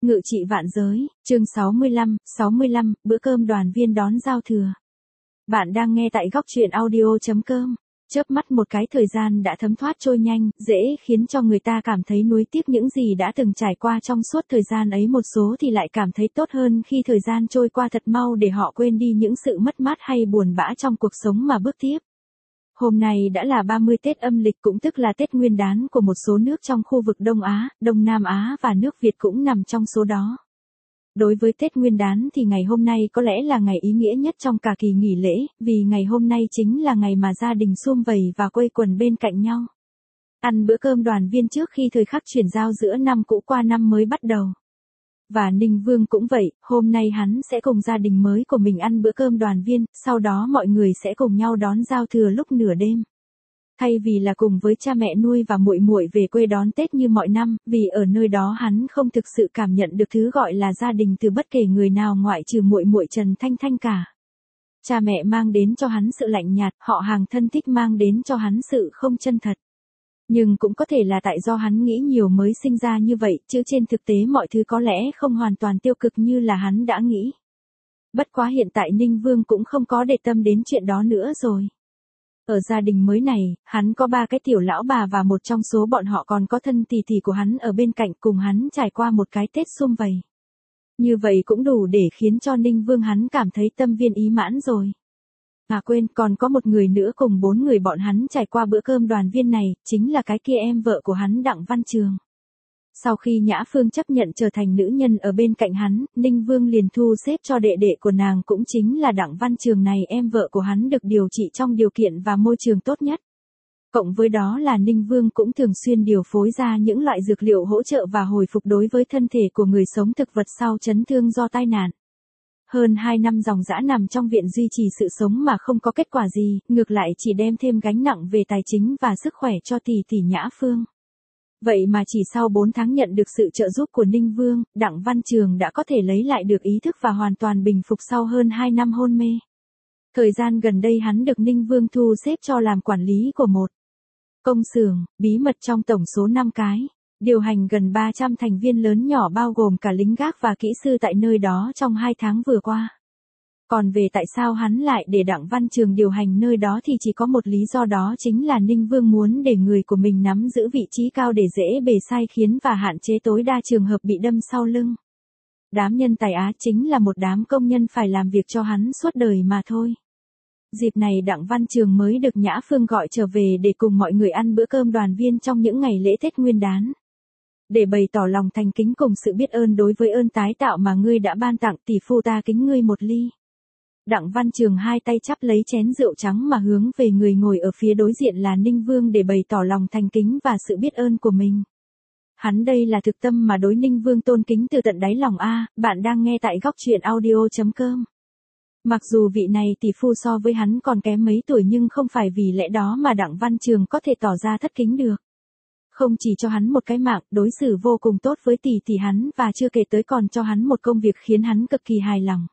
Ngự trị vạn giới, chương 65, bữa cơm đoàn viên đón giao thừa. Bạn đang nghe tại góc truyện audio.com. Chớp mắt một cái thời gian đã thấm thoát trôi nhanh, dễ khiến cho người ta cảm thấy nuối tiếc những gì đã từng trải qua trong suốt thời gian ấy, một số thì lại cảm thấy tốt hơn khi thời gian trôi qua thật mau để họ quên đi những sự mất mát hay buồn bã trong cuộc sống mà bước tiếp. Hôm nay đã là 30 Tết âm lịch, cũng tức là Tết Nguyên đán của một số nước trong khu vực Đông Á, Đông Nam Á và nước Việt cũng nằm trong số đó. Đối với Tết Nguyên đán thì ngày hôm nay có lẽ là ngày ý nghĩa nhất trong cả kỳ nghỉ lễ, vì ngày hôm nay chính là ngày mà gia đình sum vầy và quây quần bên cạnh nhau. Ăn bữa cơm đoàn viên trước khi thời khắc chuyển giao giữa năm cũ qua năm mới bắt đầu. Và Ninh Vương cũng vậy, hôm nay hắn sẽ cùng gia đình mới của mình ăn bữa cơm đoàn viên, sau đó mọi người sẽ cùng nhau đón giao thừa lúc nửa đêm. Thay vì là cùng với cha mẹ nuôi và muội muội về quê đón Tết như mọi năm, vì ở nơi đó hắn không thực sự cảm nhận được thứ gọi là gia đình từ bất kể người nào ngoại trừ muội muội Trần Thanh Thanh cả. Cha mẹ mang đến cho hắn sự lạnh nhạt, họ hàng thân thích mang đến cho hắn sự không chân thật. Nhưng cũng có thể là tại do hắn nghĩ nhiều mới sinh ra như vậy, chứ trên thực tế mọi thứ có lẽ không hoàn toàn tiêu cực như là hắn đã nghĩ. Bất quá hiện tại Ninh Vương cũng không có để tâm đến chuyện đó nữa rồi. Ở gia đình mới này, hắn có 3 cái tiểu lão bà và một trong số bọn họ còn có thân tỷ tỷ của hắn ở bên cạnh cùng hắn trải qua một cái Tết sum vầy. Như vậy cũng đủ để khiến cho Ninh Vương hắn cảm thấy tâm viên ý mãn rồi. À quên, còn có một người nữa cùng 4 người bọn hắn trải qua bữa cơm đoàn viên này, chính là cái kia em vợ của hắn Đặng Văn Trường. Sau khi Nhã Phương chấp nhận trở thành nữ nhân ở bên cạnh hắn, Ninh Vương liền thu xếp cho đệ đệ của nàng cũng chính là Đặng Văn Trường này, em vợ của hắn được điều trị trong điều kiện và môi trường tốt nhất. Cộng với đó là Ninh Vương cũng thường xuyên điều phối ra những loại dược liệu hỗ trợ và hồi phục đối với thân thể của người sống thực vật sau chấn thương do tai nạn. Hơn 2 năm dòng dã nằm trong viện duy trì sự sống mà không có kết quả gì, ngược lại chỉ đem thêm gánh nặng về tài chính và sức khỏe cho tỷ tỷ Nhã Phương. Vậy mà chỉ sau 4 tháng nhận được sự trợ giúp của Ninh Vương, Đặng Văn Trường đã có thể lấy lại được ý thức và hoàn toàn bình phục sau hơn 2 năm hôn mê. Thời gian gần đây hắn được Ninh Vương thu xếp cho làm quản lý của một công xưởng bí mật trong tổng số 5 cái, điều hành gần 300 thành viên lớn nhỏ bao gồm cả lính gác và kỹ sư tại nơi đó trong 2 tháng vừa qua. Còn về tại sao hắn lại để Đặng Văn Trường điều hành nơi đó thì chỉ có một lý do, đó chính là Ninh Vương muốn để người của mình nắm giữ vị trí cao để dễ bề sai khiến và hạn chế tối đa trường hợp bị đâm sau lưng. Đám nhân tài Á chính là một đám công nhân phải làm việc cho hắn suốt đời mà thôi. Dịp này Đặng Văn Trường mới được Nhã Phương gọi trở về để cùng mọi người ăn bữa cơm đoàn viên trong những ngày lễ Tết Nguyên đán. Để bày tỏ lòng thành kính cùng sự biết ơn đối với ơn tái tạo mà ngươi đã ban tặng, tỷ phu ta kính ngươi một ly. Đặng Văn Trường hai tay chắp lấy chén rượu trắng mà hướng về người ngồi ở phía đối diện là Ninh Vương để bày tỏ lòng thành kính và sự biết ơn của mình. Hắn đây là thực tâm mà đối Ninh Vương tôn kính từ tận đáy lòng a. Bạn đang nghe tại góc truyện audio.com. Mặc dù vị này tỷ phu so với hắn còn kém mấy tuổi, nhưng không phải vì lẽ đó mà Đặng Văn Trường có thể tỏ ra thất kính được. Không chỉ cho hắn một cái mạng, đối xử vô cùng tốt với tỷ tỷ hắn và chưa kể tới còn cho hắn một công việc khiến hắn cực kỳ hài lòng.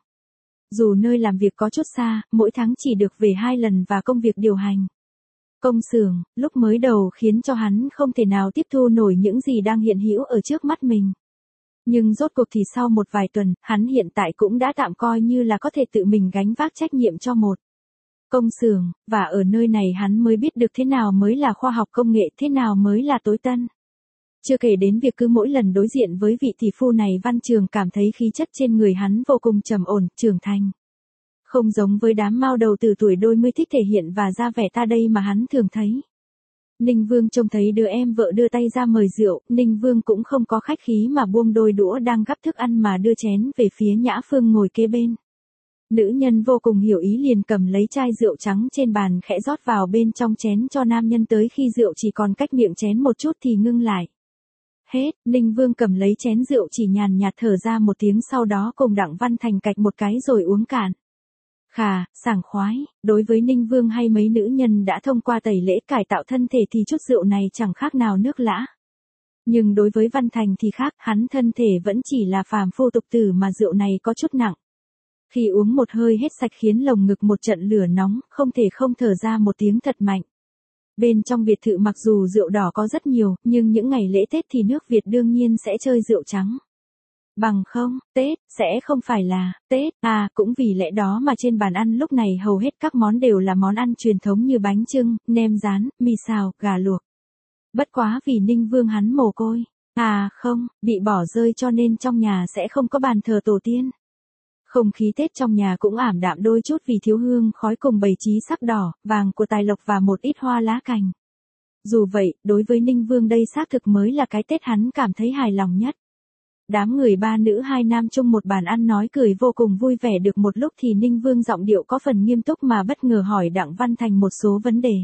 Dù nơi làm việc có chút xa, mỗi tháng chỉ được về 2 lần và công việc điều hành công xưởng, lúc mới đầu khiến cho hắn không thể nào tiếp thu nổi những gì đang hiện hữu ở trước mắt mình. Nhưng rốt cuộc thì sau một vài tuần, hắn hiện tại cũng đã tạm coi như là có thể tự mình gánh vác trách nhiệm cho một công xưởng, và ở nơi này hắn mới biết được thế nào mới là khoa học công nghệ, thế nào mới là tối tân. Chưa kể đến việc cứ mỗi lần đối diện với vị tỷ phu này, Văn Trường cảm thấy khí chất trên người hắn vô cùng trầm ổn, trưởng thành. Không giống với đám mao đầu từ tuổi đôi mươi thích thể hiện và ra vẻ ta đây mà hắn thường thấy. Ninh Vương trông thấy đứa em vợ đưa tay ra mời rượu, Ninh Vương cũng không có khách khí mà buông đôi đũa đang gắp thức ăn mà đưa chén về phía Nhã Phương ngồi kế bên. Nữ nhân vô cùng hiểu ý liền cầm lấy chai rượu trắng trên bàn khẽ rót vào bên trong chén cho nam nhân, tới khi rượu chỉ còn cách miệng chén một chút thì ngưng lại. Hết, Ninh Vương cầm lấy chén rượu chỉ nhàn nhạt thở ra một tiếng, sau đó cùng Đặng Văn Thành cạch một cái rồi uống cạn. Khà, sảng khoái, đối với Ninh Vương hay mấy nữ nhân đã thông qua tẩy lễ cải tạo thân thể thì chút rượu này chẳng khác nào nước lã. Nhưng đối với Văn Thành thì khác, hắn thân thể vẫn chỉ là phàm phu tục tử mà rượu này có chút nặng. Khi uống một hơi hết sạch khiến lồng ngực một trận lửa nóng, không thể không thở ra một tiếng thật mạnh. Bên trong biệt thự mặc dù rượu đỏ có rất nhiều, nhưng những ngày lễ Tết thì nước Việt đương nhiên sẽ chơi rượu trắng. Bằng không, Tết, sẽ không phải là, Tết, cũng vì lẽ đó mà trên bàn ăn lúc này hầu hết các món đều là món ăn truyền thống như bánh chưng, nem rán, mì xào, gà luộc. Bất quá vì Ninh Vương hắn mồ côi. Không, bị bỏ rơi cho nên trong nhà sẽ không có bàn thờ tổ tiên. Không khí Tết trong nhà cũng ảm đạm đôi chút vì thiếu hương khói cùng bày trí sắc đỏ, vàng của tài lộc và một ít hoa lá cành. Dù vậy, đối với Ninh Vương đây xác thực mới là cái Tết hắn cảm thấy hài lòng nhất. Đám người ba nữ hai nam chung một bàn ăn nói cười vô cùng vui vẻ được một lúc thì Ninh Vương giọng điệu có phần nghiêm túc mà bất ngờ hỏi Đặng Văn Thành một số vấn đề.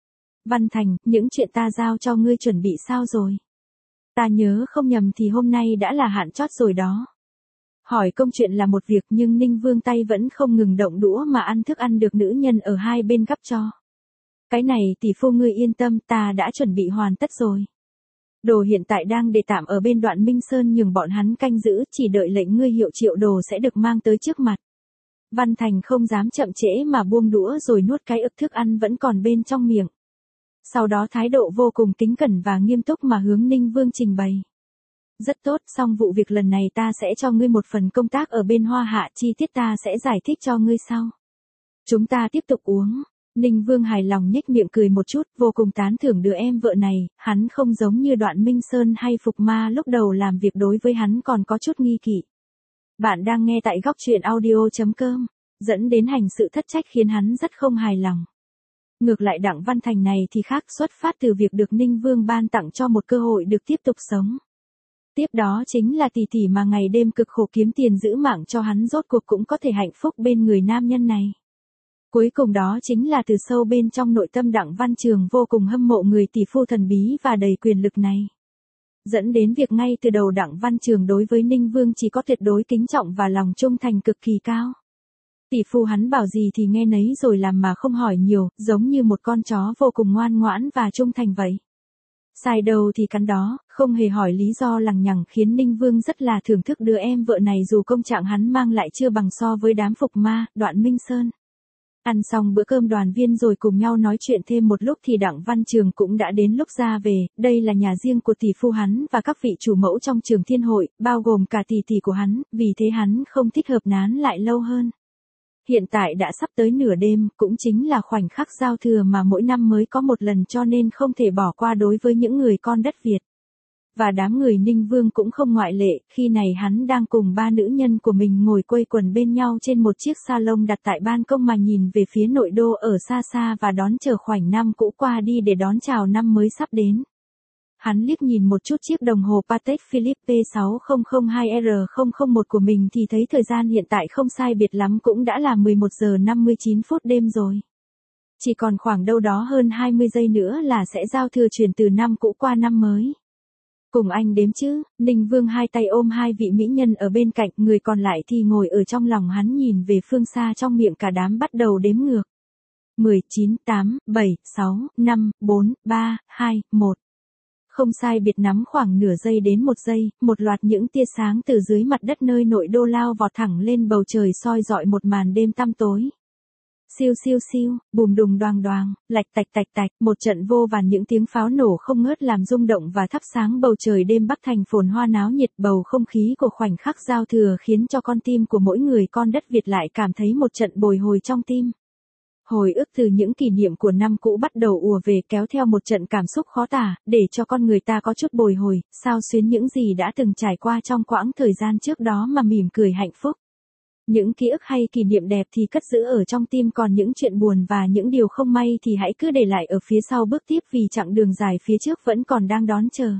Văn Thành, những chuyện ta giao cho ngươi chuẩn bị sao rồi? Ta nhớ không nhầm thì hôm nay đã là hạn chót rồi đó. Hỏi công chuyện là một việc nhưng Ninh Vương tay vẫn không ngừng động đũa mà ăn thức ăn được nữ nhân ở hai bên gắp cho. Cái này tỷ phu ngươi yên tâm, ta đã chuẩn bị hoàn tất rồi. Đồ hiện tại đang để tạm ở bên Đoạn Minh Sơn nhường bọn hắn canh giữ, chỉ đợi lệnh ngươi hiệu triệu đồ sẽ được mang tới trước mặt. Văn Thành không dám chậm trễ mà buông đũa rồi nuốt cái ực thức ăn vẫn còn bên trong miệng. Sau đó thái độ vô cùng kính cẩn và nghiêm túc mà hướng Ninh Vương trình bày. Rất tốt, xong vụ việc lần này ta sẽ cho ngươi một phần công tác ở bên Hoa Hạ, chi tiết ta sẽ giải thích cho ngươi sau. Chúng ta tiếp tục uống. Ninh Vương hài lòng nhếch miệng cười một chút, vô cùng tán thưởng đứa em vợ này, hắn không giống như Đoạn Minh Sơn hay Phục Ma lúc đầu làm việc đối với hắn còn có chút nghi kỵ. Bạn đang nghe tại góc truyện audio.com, dẫn đến hành sự thất trách khiến hắn rất không hài lòng. Ngược lại Đặng Văn Thành này thì khác, xuất phát từ việc được Ninh Vương ban tặng cho một cơ hội được tiếp tục sống. Tiếp đó chính là tỷ tỷ mà ngày đêm cực khổ kiếm tiền giữ mạng cho hắn rốt cuộc cũng có thể hạnh phúc bên người nam nhân này. Cuối cùng đó chính là từ sâu bên trong nội tâm Đặng Văn Trường vô cùng hâm mộ người tỷ phu thần bí và đầy quyền lực này. Dẫn đến việc ngay từ đầu Đặng Văn Trường đối với Ninh Vương chỉ có tuyệt đối kính trọng và lòng trung thành cực kỳ cao. Tỷ phu hắn bảo gì thì nghe nấy rồi làm mà không hỏi nhiều, giống như một con chó vô cùng ngoan ngoãn và trung thành vậy. Sai đầu thì cắn đó, không hề hỏi lý do lằng nhằng khiến Ninh Vương rất là thưởng thức đứa em vợ này dù công trạng hắn mang lại chưa bằng so với đám Phục Ma, Đoạn Minh Sơn. Ăn xong bữa cơm đoàn viên rồi cùng nhau nói chuyện thêm một lúc thì Đặng Văn Trường cũng đã đến lúc ra về, đây là nhà riêng của tỷ phu hắn và các vị chủ mẫu trong Trường Thiên Hội, bao gồm cả tỷ tỷ của hắn, vì thế hắn không thích hợp nán lại lâu hơn. Hiện tại đã sắp tới nửa đêm, cũng chính là khoảnh khắc giao thừa mà mỗi năm mới có một lần cho nên không thể bỏ qua đối với những người con đất Việt. Và đám người Ninh Vương cũng không ngoại lệ, khi này hắn đang cùng ba nữ nhân của mình ngồi quây quần bên nhau trên một chiếc salon đặt tại ban công mà nhìn về phía nội đô ở xa xa và đón chờ khoảnh năm cũ qua đi để đón chào năm mới sắp đến. Hắn liếc nhìn một chút chiếc đồng hồ Patek Philippe P6002R001 của mình thì thấy thời gian hiện tại không sai biệt lắm cũng đã là 11 giờ 59 phút đêm rồi. Chỉ còn khoảng đâu đó hơn 20 giây nữa là sẽ giao thừa chuyển từ năm cũ qua năm mới. Cùng anh đếm chứ, Ninh Vương hai tay ôm hai vị mỹ nhân ở bên cạnh, người còn lại thì ngồi ở trong lòng hắn nhìn về phương xa trong miệng cả đám bắt đầu đếm ngược. 10, 9, 8, 7, 6, 5, 4, 3, 2, 1. Không sai biệt nắm khoảng nửa giây đến một giây, một loạt những tia sáng từ dưới mặt đất nơi nội đô lao vọt thẳng lên bầu trời soi rọi một màn đêm tăm tối. Siêu siêu siêu, bùm đùng đoàng đoàng, lạch tạch tạch tạch, một trận vô vàn những tiếng pháo nổ không ngớt làm rung động và thắp sáng bầu trời đêm Bắc Thành phồn hoa náo nhiệt. Bầu không khí của khoảnh khắc giao thừa khiến cho con tim của mỗi người con đất Việt lại cảm thấy một trận bồi hồi trong tim. Hồi ức từ những kỷ niệm của năm cũ bắt đầu ùa về kéo theo một trận cảm xúc khó tả, để cho con người ta có chút bồi hồi, xao xuyến những gì đã từng trải qua trong quãng thời gian trước đó mà mỉm cười hạnh phúc. Những ký ức hay kỷ niệm đẹp thì cất giữ ở trong tim, còn những chuyện buồn và những điều không may thì hãy cứ để lại ở phía sau bước tiếp vì chặng đường dài phía trước vẫn còn đang đón chờ.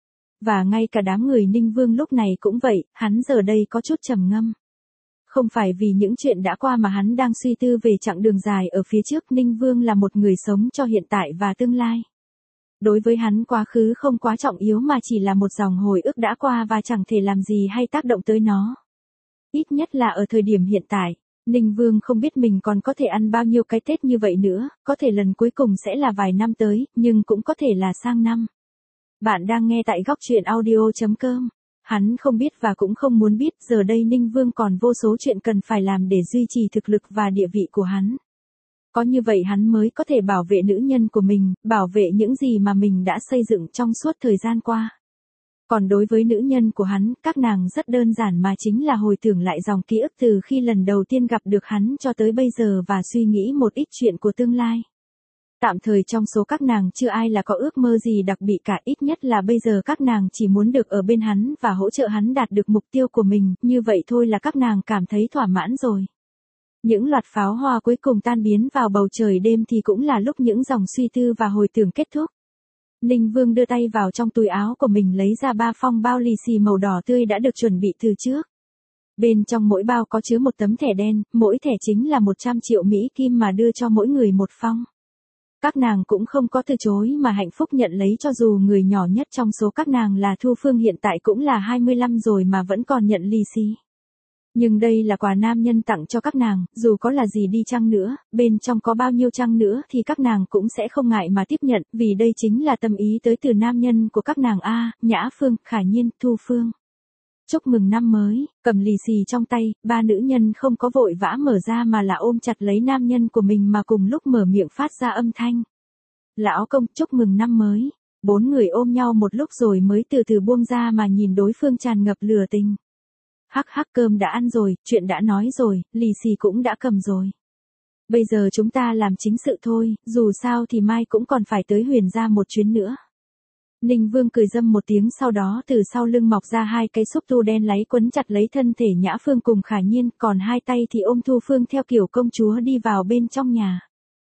Và ngay cả đám người Ninh Vương lúc này cũng vậy, hắn giờ đây có chút trầm ngâm. Không phải vì những chuyện đã qua mà hắn đang suy tư về chặng đường dài ở phía trước. Ninh Vương là một người sống cho hiện tại và tương lai. Đối với hắn quá khứ không quá trọng yếu mà chỉ là một dòng hồi ức đã qua và chẳng thể làm gì hay tác động tới nó. Ít nhất là ở thời điểm hiện tại, Ninh Vương không biết mình còn có thể ăn bao nhiêu cái Tết như vậy nữa, có thể lần cuối cùng sẽ là vài năm tới, nhưng cũng có thể là sang năm. Bạn đang nghe tại góc truyện audio.com. Hắn không biết và cũng không muốn biết, giờ đây Ninh Vương còn vô số chuyện cần phải làm để duy trì thực lực và địa vị của hắn. Có như vậy hắn mới có thể bảo vệ nữ nhân của mình, bảo vệ những gì mà mình đã xây dựng trong suốt thời gian qua. Còn đối với nữ nhân của hắn, các nàng rất đơn giản mà chính là hồi tưởng lại dòng ký ức từ khi lần đầu tiên gặp được hắn cho tới bây giờ và suy nghĩ một ít chuyện của tương lai. Tạm thời trong số các nàng chưa ai là có ước mơ gì đặc biệt cả, ít nhất là bây giờ các nàng chỉ muốn được ở bên hắn và hỗ trợ hắn đạt được mục tiêu của mình, như vậy thôi là các nàng cảm thấy thỏa mãn rồi. Những loạt pháo hoa cuối cùng tan biến vào bầu trời đêm thì cũng là lúc những dòng suy tư và hồi tưởng kết thúc. Ninh Vương đưa tay vào trong túi áo của mình lấy ra 3 phong bao lì xì màu đỏ tươi đã được chuẩn bị từ trước. Bên trong mỗi bao có chứa một tấm thẻ đen, mỗi thẻ chính là 100 triệu Mỹ Kim mà đưa cho mỗi người một phong. Các nàng cũng không có từ chối mà hạnh phúc nhận lấy, cho dù người nhỏ nhất trong số các nàng là Thu Phương hiện tại cũng là 25 rồi mà vẫn còn nhận lì xì. Nhưng đây là quà nam nhân tặng cho các nàng, dù có là gì đi chăng nữa, bên trong có bao nhiêu chăng nữa thì các nàng cũng sẽ không ngại mà tiếp nhận, vì đây chính là tâm ý tới từ nam nhân của các nàng Nhã Phương, Khả Nhiên, Thu Phương. Chúc mừng năm mới, cầm lì xì trong tay, 3 nữ nhân không có vội vã mở ra mà là ôm chặt lấy nam nhân của mình mà cùng lúc mở miệng phát ra âm thanh. Lão công, chúc mừng năm mới. 4 người ôm nhau một lúc rồi mới từ từ buông ra mà nhìn đối phương tràn ngập lửa tình. Hắc hắc, cơm đã ăn rồi, chuyện đã nói rồi, lì xì cũng đã cầm rồi. Bây giờ chúng ta làm chính sự thôi, dù sao thì mai cũng còn phải tới Huyền gia một chuyến nữa. Ninh Vương cười râm một tiếng, sau đó từ sau lưng mọc ra 2 cái xúc tu đen láy quấn chặt lấy thân thể Nhã Phương cùng Khả Nhiên, còn 2 tay thì ôm Thu Phương theo kiểu công chúa đi vào bên trong nhà.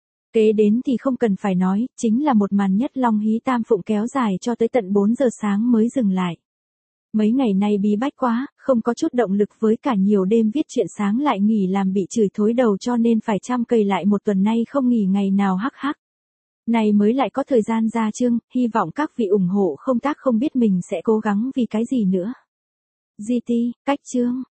Kế đến thì không cần phải nói, chính là một màn nhất long hí tam phụng kéo dài cho tới tận 4 giờ sáng mới dừng lại. Mấy ngày nay bí bách quá, không có chút động lực, với cả nhiều đêm viết chuyện sáng lại nghỉ làm bị chửi thối đầu cho nên phải chăm cày lại một tuần nay không nghỉ ngày nào hắc hắc. Này mới lại có thời gian ra chương, hy vọng các vị ủng hộ không tác, không biết mình sẽ cố gắng vì cái gì nữa. GT, cách chương.